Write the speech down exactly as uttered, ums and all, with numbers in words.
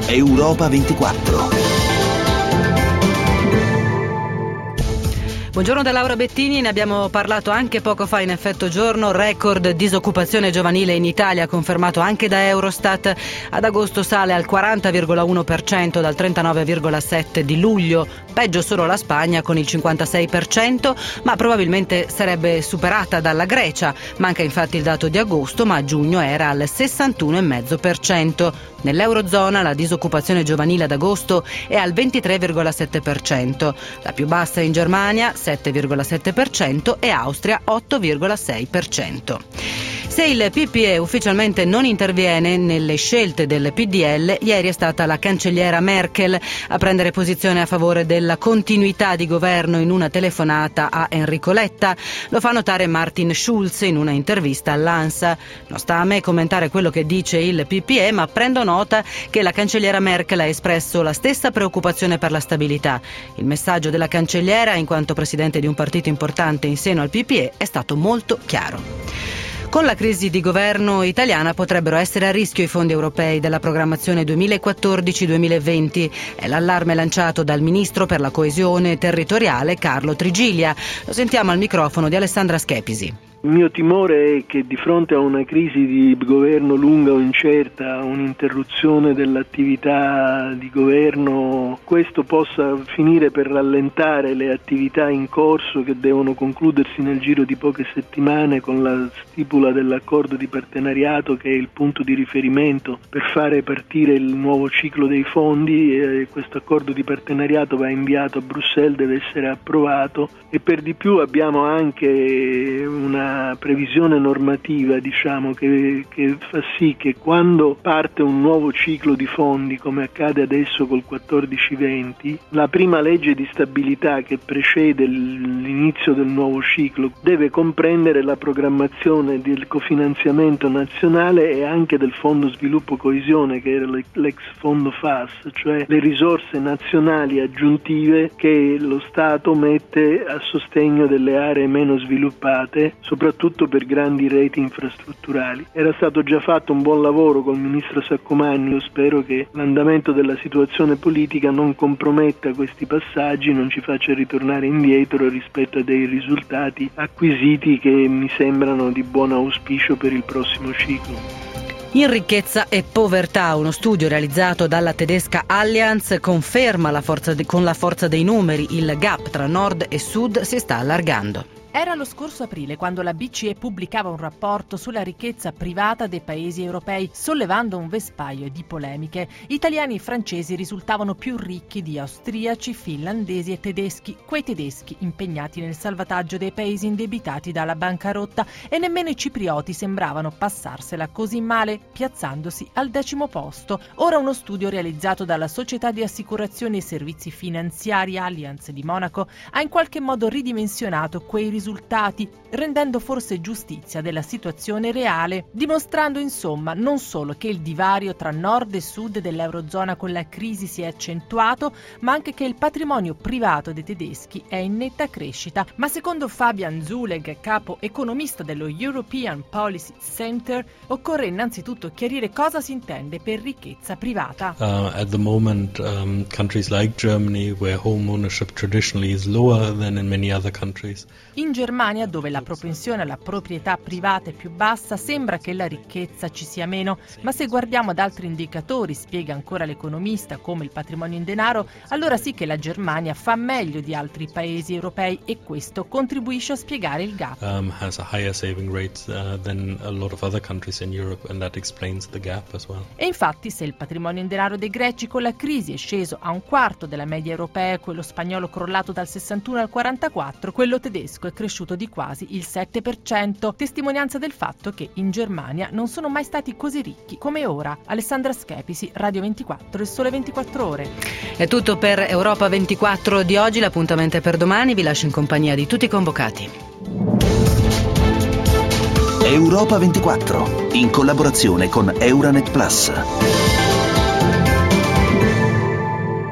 Europa ventiquattro. Buongiorno da Laura Bettini, ne abbiamo parlato anche poco fa in Effetto Giorno. Record disoccupazione giovanile in Italia, confermato anche da Eurostat. Ad agosto sale al quaranta virgola uno per cento dal trentanove virgola sette per cento di luglio. Peggio solo la Spagna con il cinquantasei per cento, ma probabilmente sarebbe superata dalla Grecia. Manca infatti il dato di agosto, ma a giugno era al sessantuno virgola cinque per cento. Nell'Eurozona la disoccupazione giovanile ad agosto è al ventitré virgola sette per cento. La più bassa in Germania, sette virgola sette per cento, e Austria, otto virgola sei per cento. Se il P P E ufficialmente non interviene nelle scelte del P D L, ieri è stata la cancelliera Merkel a prendere posizione a favore della continuità di governo in una telefonata a Enrico Letta. Lo fa notare Martin Schulz in una intervista all'ANSA. Non sta a me commentare quello che dice il P P E, ma prendo nota che la cancelliera Merkel ha espresso la stessa preoccupazione per la stabilità. Il messaggio della cancelliera, in quanto presidente di un partito importante in seno al P P E, è stato molto chiaro. Con la crisi di governo italiana potrebbero essere a rischio i fondi europei della programmazione duemilaquattordici duemilaventi. È l'allarme lanciato dal ministro per la coesione territoriale Carlo Trigilia. Lo sentiamo al microfono di Alessandra Schepisi. Il mio timore è che di fronte a una crisi di governo lunga o incerta, un'interruzione dell'attività di governo, questo possa finire per rallentare le attività in corso che devono concludersi nel giro di poche settimane con la stipula dell'accordo di partenariato, che è il punto di riferimento per fare partire il nuovo ciclo dei fondi. E questo accordo di partenariato va inviato a Bruxelles, deve essere approvato, e per di più abbiamo anche una previsione normativa, diciamo, che, che fa sì che quando parte un nuovo ciclo di fondi, come accade adesso col quattordici venti, la prima legge di stabilità che precede l'inizio del nuovo ciclo deve comprendere la programmazione del cofinanziamento nazionale e anche del Fondo Sviluppo Coesione, che era l'ex Fondo F A S, cioè le risorse nazionali aggiuntive che lo Stato mette a sostegno delle aree meno sviluppate, soprattutto per grandi reti infrastrutturali. Era stato già fatto un buon lavoro col ministro Saccomanni. Io spero che l'andamento della situazione politica non comprometta questi passaggi, non ci faccia ritornare indietro rispetto a dei risultati acquisiti che mi sembrano di buon auspicio per il prossimo ciclo. In ricchezza e povertà, uno studio realizzato dalla tedesca Allianz conferma la forza de- con la forza dei numeri il gap tra nord e sud si sta allargando. Era lo scorso aprile quando la B C E pubblicava un rapporto sulla ricchezza privata dei paesi europei, sollevando un vespaio di polemiche. Italiani e francesi risultavano più ricchi di austriaci, finlandesi e tedeschi, quei tedeschi impegnati nel salvataggio dei paesi indebitati dalla bancarotta, e nemmeno i ciprioti sembravano passarsela così male, piazzandosi al decimo posto. Ora uno studio realizzato dalla società di assicurazioni e servizi finanziari Allianz di Monaco ha in qualche modo ridimensionato quei risultati risultati, rendendo forse giustizia della situazione reale, dimostrando insomma non solo che il divario tra nord e sud dell'Eurozona con la crisi si è accentuato, ma anche che il patrimonio privato dei tedeschi è in netta crescita. Ma secondo Fabian Zuleg, capo economista dello European Policy Center, occorre innanzitutto chiarire cosa si intende per ricchezza privata. Uh, at the moment, um, countries like Germany, where home ownership traditionally is lower than in many other countries. In Germania, dove la propensione alla proprietà privata è più bassa, sembra che la ricchezza ci sia meno, ma se guardiamo ad altri indicatori, spiega ancora l'economista, come il patrimonio in denaro, allora sì che la Germania fa meglio di altri paesi europei, e questo contribuisce a spiegare il gap. Um, has a higher saving rate uh, than a lot of other countries in Europe, and that explains the gap as well. E infatti, se il patrimonio in denaro dei greci con la crisi è sceso a un quarto della media europea, quello spagnolo crollato dal sessantuno al quarantaquattro, quello tedesco è cresciuto di quasi il sette per cento, testimonianza del fatto che in Germania non sono mai stati così ricchi come ora. Alessandra Schepisi, Radio ventiquattro, Il Sole ventiquattro Ore. È tutto per Europa ventiquattro di oggi, l'appuntamento è per domani, vi lascio in compagnia di tutti i convocati. Europa ventiquattro, in collaborazione con Euranet Plus.